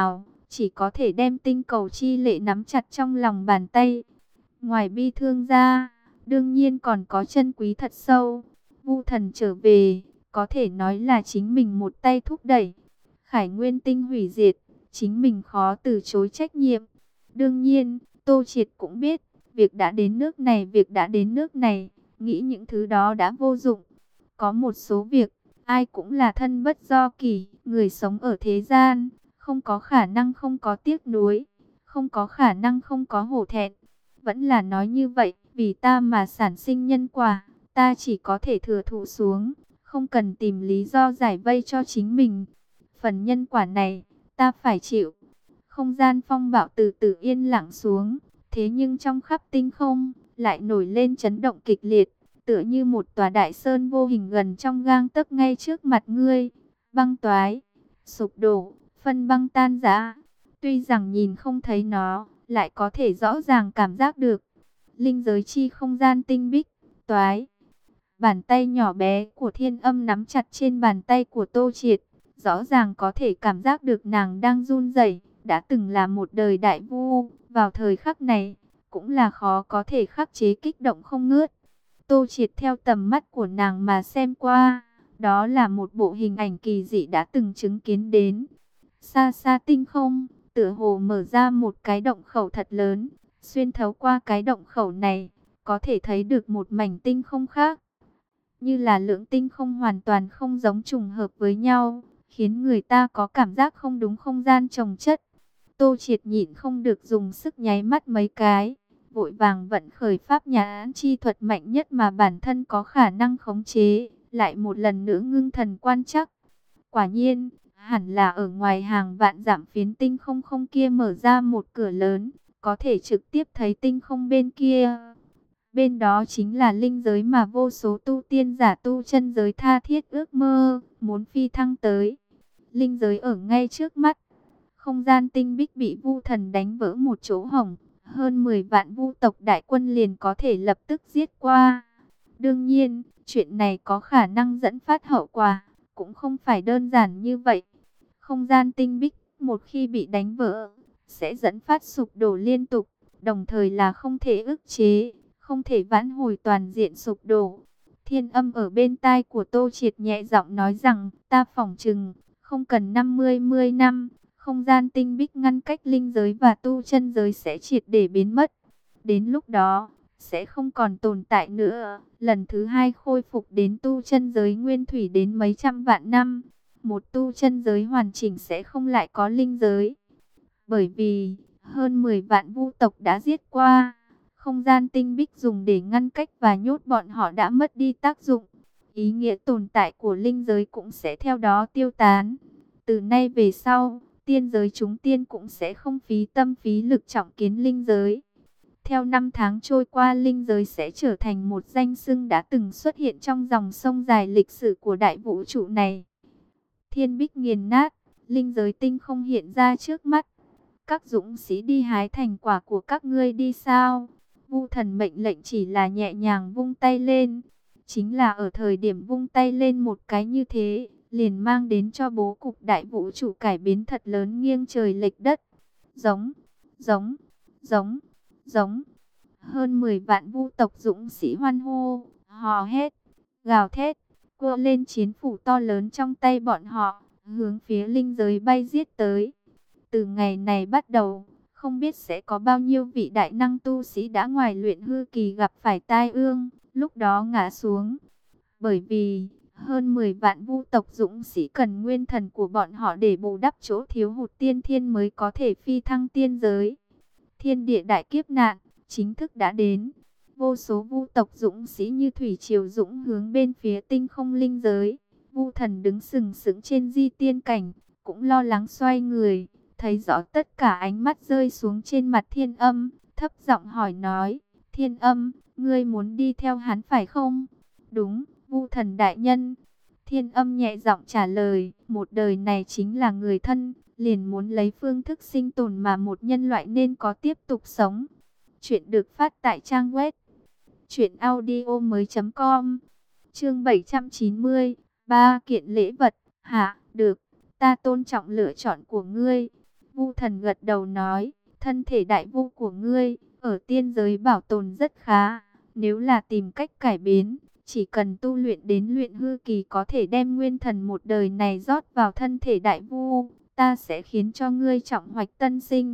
[SPEAKER 1] chỉ có thể đem tinh cầu chi lệ nắm chặt trong lòng bàn tay. Ngoài bi thương ra, đương nhiên còn có chân quý thật sâu. Vu Thần trở về, có thể nói là chính mình một tay thúc đẩy. Khải Nguyên tinh hủy diệt, chính mình khó từ chối trách nhiệm. Đương nhiên, Tô Triệt cũng biết, việc đã đến nước này, việc đã đến nước này, nghĩ những thứ đó đã vô dụng. Có một số việc, ai cũng là thân bất do kỷ, người sống ở thế gian, không có khả năng không có tiếc nuối, không có khả năng không có hổ thẹn. Vẫn là nói như vậy, vì ta mà sản sinh nhân quả, ta chỉ có thể thừa thụ xuống, không cần tìm lý do giải vây cho chính mình. Phần nhân quả này, ta phải chịu. Không gian phong bạo từ từ yên lặng xuống, thế nhưng trong khắp tinh không, lại nổi lên chấn động kịch liệt, tựa như một tòa đại sơn vô hình gần trong gang tấc ngay trước mặt ngươi. Băng toái, sụp đổ, phân băng tan rã. Tuy rằng nhìn không thấy nó, lại có thể rõ ràng cảm giác được. Linh giới chi không gian tinh bích, toái. Bàn tay nhỏ bé của Thiên Âm nắm chặt trên bàn tay của Tô Triệt, rõ ràng có thể cảm giác được nàng đang run rẩy. Đã từng là một đời đại vu, vào thời khắc này, cũng là khó có thể khắc chế kích động không ngớt. Tô Triệt theo tầm mắt của nàng mà xem qua, đó là một bộ hình ảnh kỳ dị đã từng chứng kiến đến. Xa xa tinh không, tựa hồ mở ra một cái động khẩu thật lớn, xuyên thấu qua cái động khẩu này, có thể thấy được một mảnh tinh không khác. Như là lượng tinh không hoàn toàn không giống trùng hợp với nhau, khiến người ta có cảm giác không đúng, không gian chồng chất. Tô Triệt nhịn không được dùng sức nháy mắt mấy cái, vội vàng vận khởi pháp nhãn chi thuật mạnh nhất mà bản thân có khả năng khống chế, lại một lần nữa ngưng thần quan trắc. Quả nhiên, hẳn là ở ngoài hàng vạn dặm phiến tinh không không kia mở ra một cửa lớn, có thể trực tiếp thấy tinh không bên kia. Bên đó chính là linh giới mà vô số tu tiên giả tu chân giới tha thiết ước mơ, muốn phi thăng tới. Linh giới ở ngay trước mắt. Không gian tinh bích bị Vu Thần đánh vỡ một chỗ hổng, hơn mười vạn vu tộc đại quân liền có thể lập tức giết qua. Đương nhiên, chuyện này có khả năng dẫn phát hậu quả, cũng không phải đơn giản như vậy. Không gian tinh bích, một khi bị đánh vỡ, sẽ dẫn phát sụp đổ liên tục, đồng thời là không thể ức chế, không thể vãn hồi, toàn diện sụp đổ. Thiên Âm ở bên tai của Tô Triệt nhẹ giọng nói rằng, ta phỏng chừng, không cần năm mươi năm, không gian tinh bích ngăn cách linh giới và tu chân giới sẽ triệt để biến mất. Đến lúc đó, sẽ không còn tồn tại nữa. Lần thứ hai khôi phục đến tu chân giới nguyên thủy đến mấy trăm vạn năm. Một tu chân giới hoàn chỉnh sẽ không lại có linh giới. Bởi vì, hơn mười vạn vu tộc đã giết qua. Không gian tinh bích dùng để ngăn cách và nhốt bọn họ đã mất đi tác dụng. Ý nghĩa tồn tại của linh giới cũng sẽ theo đó tiêu tán. Từ nay về sau, tiên giới chúng tiên cũng sẽ không phí tâm phí lực trọng kiến linh giới. Theo năm tháng trôi qua, linh giới sẽ trở thành một danh xưng đã từng xuất hiện trong dòng sông dài lịch sử của đại vũ trụ này. Thiên bích nghiền nát, linh giới tinh không hiện ra trước mắt. Các dũng sĩ đi hái thành quả của các ngươi đi sao? Vu Thần mệnh lệnh chỉ là nhẹ nhàng vung tay lên. Chính là ở thời điểm vung tay lên một cái như thế, liền mang đến cho bố cục đại vũ trụ cải biến thật lớn, nghiêng trời lệch đất. Giống, giống, giống, giống. Hơn mười vạn vu tộc dũng sĩ hoan hô, hò hét, gào thét, quơ lên chiến phủ to lớn trong tay bọn họ, hướng phía linh giới bay giết tới. Từ ngày này bắt đầu, không biết sẽ có bao nhiêu vị đại năng tu sĩ đã ngoài luyện hư kỳ gặp phải tai ương, lúc đó ngã xuống. Bởi vì, hơn mười vạn vu tộc dũng sĩ cần nguyên thần của bọn họ để bù đắp chỗ thiếu hụt tiên thiên mới có thể phi thăng tiên giới. Thiên địa đại kiếp nạn, chính thức đã đến. Vô số vu tộc dũng sĩ như thủy triều dũng hướng bên phía tinh không linh giới. Vu Thần đứng sừng sững trên di tiên cảnh, cũng lo lắng xoay người, thấy rõ tất cả ánh mắt rơi xuống trên mặt Thiên Âm, thấp giọng hỏi nói, Thiên Âm, ngươi muốn đi theo hắn phải không? Đúng, Vu Thần đại nhân. Thiên Âm nhẹ giọng trả lời, một đời này chính là người thân, liền muốn lấy phương thức sinh tồn mà một nhân loại nên có tiếp tục sống. Chuyện được phát tại trang web truyện audio mới chấm com. Chương bảy trăm chín mươi, ba kiện lễ vật. Hạ, được, ta tôn trọng lựa chọn của ngươi. Vu Thần gật đầu nói, thân thể đại vu của ngươi ở tiên giới bảo tồn rất khá. Nếu là tìm cách cải biến, chỉ cần tu luyện đến luyện hư kỳ có thể đem nguyên thần một đời này rót vào thân thể đại vu, ta sẽ khiến cho ngươi trọng hoạch tân sinh.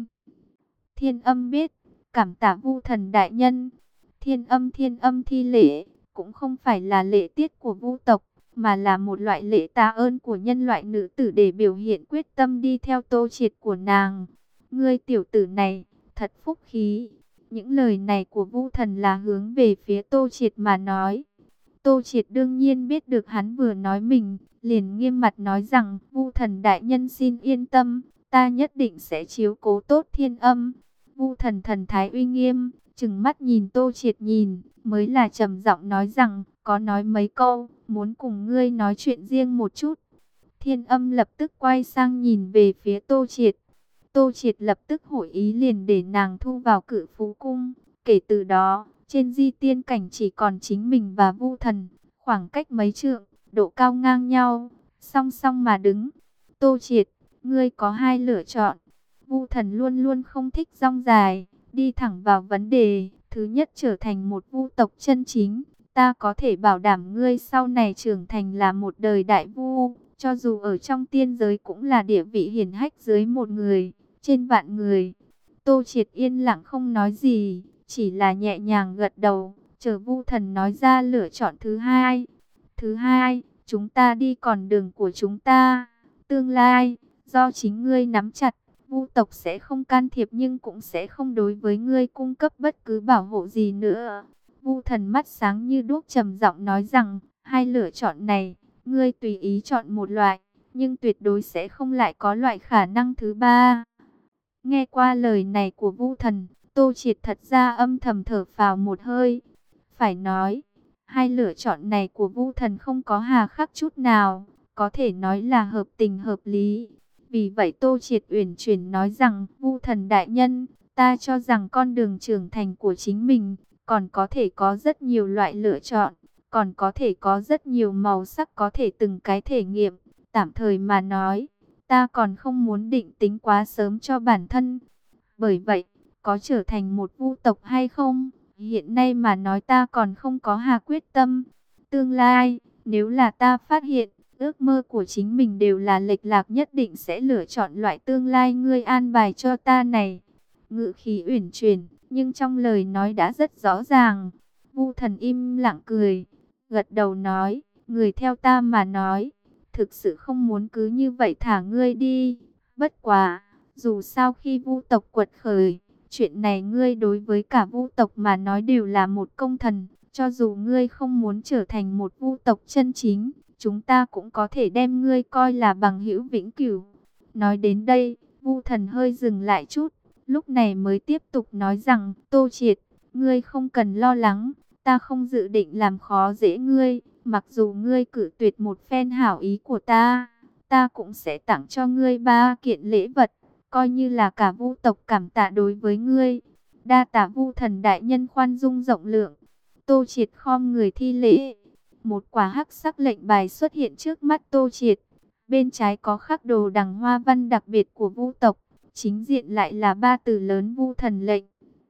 [SPEAKER 1] Thiên Âm biết, cảm tạ Vu Thần đại nhân. Thiên Âm thiên âm thi lễ, cũng không phải là lễ tiết của vu tộc, mà là một loại lễ tạ ơn của nhân loại nữ tử để biểu hiện quyết tâm đi theo Tô Triệt của nàng. Ngươi tiểu tử này, thật phúc khí. Những lời này của Vu Thần là hướng về phía Tô Triệt mà nói. Tô Triệt đương nhiên biết được hắn vừa nói mình, liền nghiêm mặt nói rằng, Vu Thần đại nhân xin yên tâm, ta nhất định sẽ chiếu cố tốt Thiên Âm. Vu Thần thần thái uy nghiêm, trừng mắt nhìn Tô Triệt nhìn, mới là trầm giọng nói rằng, có nói mấy câu, muốn cùng ngươi nói chuyện riêng một chút. Thiên Âm lập tức quay sang nhìn về phía Tô Triệt. Tô Triệt lập tức hội ý liền để nàng thu vào Cự Phú Cung. Kể từ đó, trên di tiên cảnh chỉ còn chính mình và Vu Thần, khoảng cách mấy trượng, độ cao ngang nhau, song song mà đứng. Tô Triệt, ngươi có hai lựa chọn. Vu Thần luôn luôn không thích rong dài, đi thẳng vào vấn đề. Thứ nhất, trở thành một vu tộc chân chính. Ta có thể bảo đảm ngươi sau này trưởng thành là một đời đại vu, cho dù ở trong tiên giới cũng là địa vị hiển hách dưới một người, trên vạn người. Tô Triệt yên lặng không nói gì, chỉ là nhẹ nhàng gật đầu, chờ Vu Thần nói ra lựa chọn thứ hai. Thứ hai, chúng ta đi con đường của chúng ta. Tương lai, do chính ngươi nắm chặt, vu tộc sẽ không can thiệp nhưng cũng sẽ không đối với ngươi cung cấp bất cứ bảo hộ gì nữa. Vu Thần mắt sáng như đuốc trầm giọng nói rằng, hai lựa chọn này, ngươi tùy ý chọn một loại, nhưng tuyệt đối sẽ không lại có loại khả năng thứ ba. Nghe qua lời này của Vu Thần, Tô Triệt thật ra âm thầm thở phào một hơi. Phải nói, hai lựa chọn này của Vu Thần không có hà khắc chút nào, có thể nói là hợp tình hợp lý. Vì vậy Tô Triệt uyển chuyển nói rằng, Vu Thần đại nhân, ta cho rằng con đường trưởng thành của chính mình còn có thể có rất nhiều loại lựa chọn, còn có thể có rất nhiều màu sắc có thể từng cái thể nghiệm. Tạm thời mà nói, ta còn không muốn định tính quá sớm cho bản thân. Bởi vậy, có trở thành một vu tộc hay không, hiện nay mà nói ta còn không có hà quyết tâm. Tương lai, nếu là ta phát hiện, ước mơ của chính mình đều là lệch lạc, nhất định sẽ lựa chọn loại tương lai ngươi an bài cho ta này. Ngữ khí uyển chuyển, nhưng trong lời nói đã rất rõ ràng. Vu Thần im lặng cười, gật đầu nói, người theo ta mà nói, thực sự không muốn cứ như vậy thả ngươi đi. Bất quá, dù sao khi vu tộc quật khởi, chuyện này ngươi đối với cả vu tộc mà nói đều là một công thần. Cho dù ngươi không muốn trở thành một vu tộc chân chính, chúng ta cũng có thể đem ngươi coi là bằng hữu vĩnh cửu. Nói đến đây, Vu Thần hơi dừng lại chút, lúc này mới tiếp tục nói rằng, Tô Triệt, ngươi không cần lo lắng, ta không dự định làm khó dễ ngươi. Mặc dù ngươi cự tuyệt một phen hảo ý của ta, ta cũng sẽ tặng cho ngươi ba kiện lễ vật, coi như là cả vu tộc cảm tạ đối với ngươi. Đa tạ Vu Thần đại nhân khoan dung rộng lượng. Tô Triệt khom người thi lễ. Một quả hắc sắc lệnh bài xuất hiện trước mắt Tô Triệt. Bên trái có khắc đồ đằng hoa văn đặc biệt của vu tộc, chính diện lại là ba từ lớn Vu Thần lệnh.